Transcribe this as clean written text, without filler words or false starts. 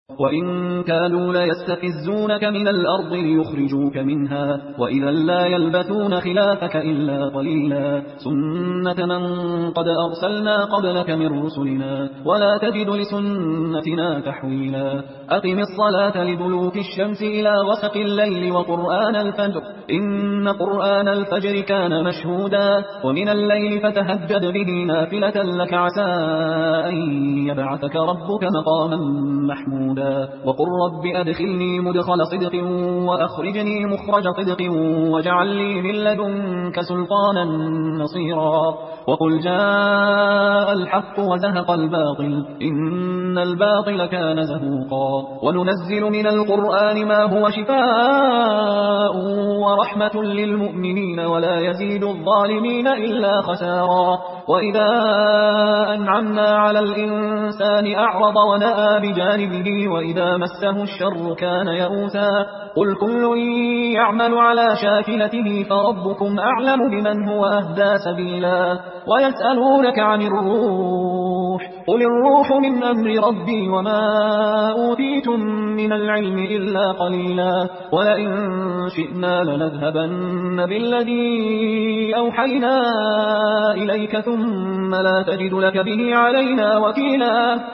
وإن كانوا ليستفزونك من الأرض ليخرجوك منها وإذا لا يلبثون خلافك إلا قليلا سنة من قد أرسلنا قبلك من رسلنا ولا تجد لسنتنا تحويلا أقم الصلاة لدلوك الشمس إلى غسق الليل وقرآن الفجر إن قرآن الفجر كان مشهودا ومن الليل فتهجد به نافلة لك عسى أن يبعثك ربك مقاما محمودا وقل رب أدخلني مدخل صدق وأخرجني مخرج صدق واجعل لي من لدنك سلطانا نصيرا وقل جاء الحق وزهق الباطل إن الباطل كان زهوقا وننزل من القرآن ما هو شفاء ورحمة للمؤمنين ولا يزيد الظالمين إلا خسارا وإذا أنعمنا على الإنسان أعرض ونأى بجانبه وإذا مسه الشر كان يئوسا قل كل يعمل على شاكلته فربكم أعلم بمن هو أهدى سبيلا ويسألونك عن الروح قل الروح من أمر ربي وما أوتيتم من العلم إلا قليلا ولئن شئنا لنذهبن بالذي أوحينا إليك ثم لا تجد لك به علينا وكيلا